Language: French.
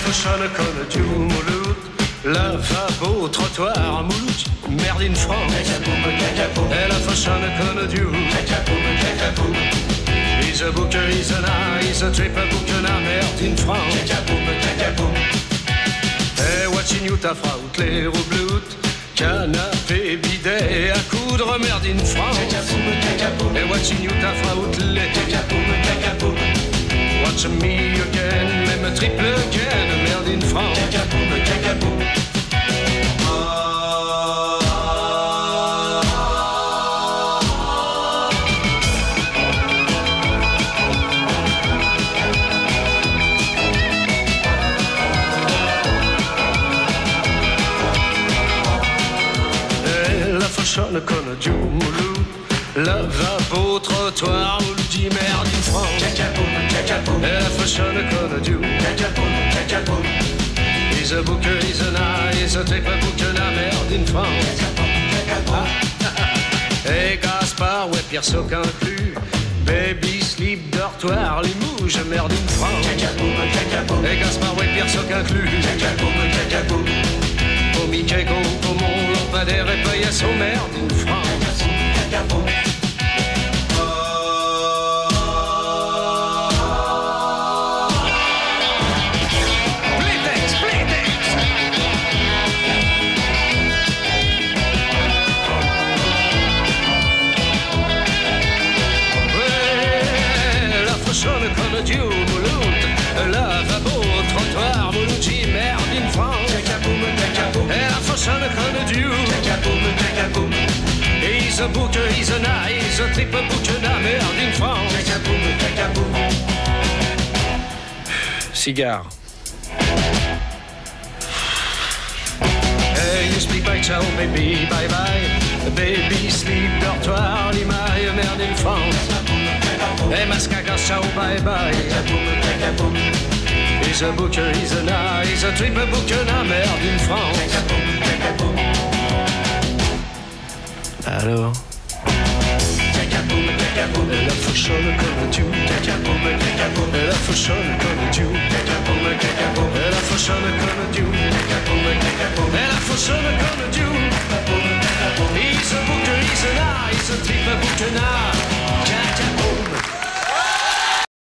fascione con giù Mouloud, lavabo, trottoir, Mouloud, merde in France. E la fascione con giù. He's a booker, he's an eye, he's a trip, a booker, a merde in France. Et watching you ta fraut, les roubloutes, canapé, bidet, à coudre, merde in France. Et watching you ta fraut, les watch me again, même triple again, merde in France. Con giù Mouloud, lavabo, trottoir, où dit merde in France. Et la fashion con giù. He's a booker, he's an eye, he's a tape, a booker, a merde in France. Et Gaspard, ouais, Pierre Soc inclus, baby, slip, dortoir, les mouches, merde in France. Et Gaspard, ouais, Pierre Soc inclus. Pour Mickey, Gaumont, lampadaire et paillasson, merde in France. Con Dieu, Mouloud, lavabo, trottoir, Mouloudi, merde in France. Et la fashion con Dieu. He's a booker, he's an eye, he's a triple booker, a merde in France. Cigare. Hey, you speak by ciao, baby, bye bye. Baby, sleep, dortoir, limaille, merde in France. Hey, Mascagas, ciao, bye bye. He's a booker, he's an eye, he's a triple booker, a merde in France. Alors la fashion comme Dieu. La fashion comme Dieu. La fashion comme Dieu. La fashion comme Dieu. He's a booker, he's an eye, he's a triple booker,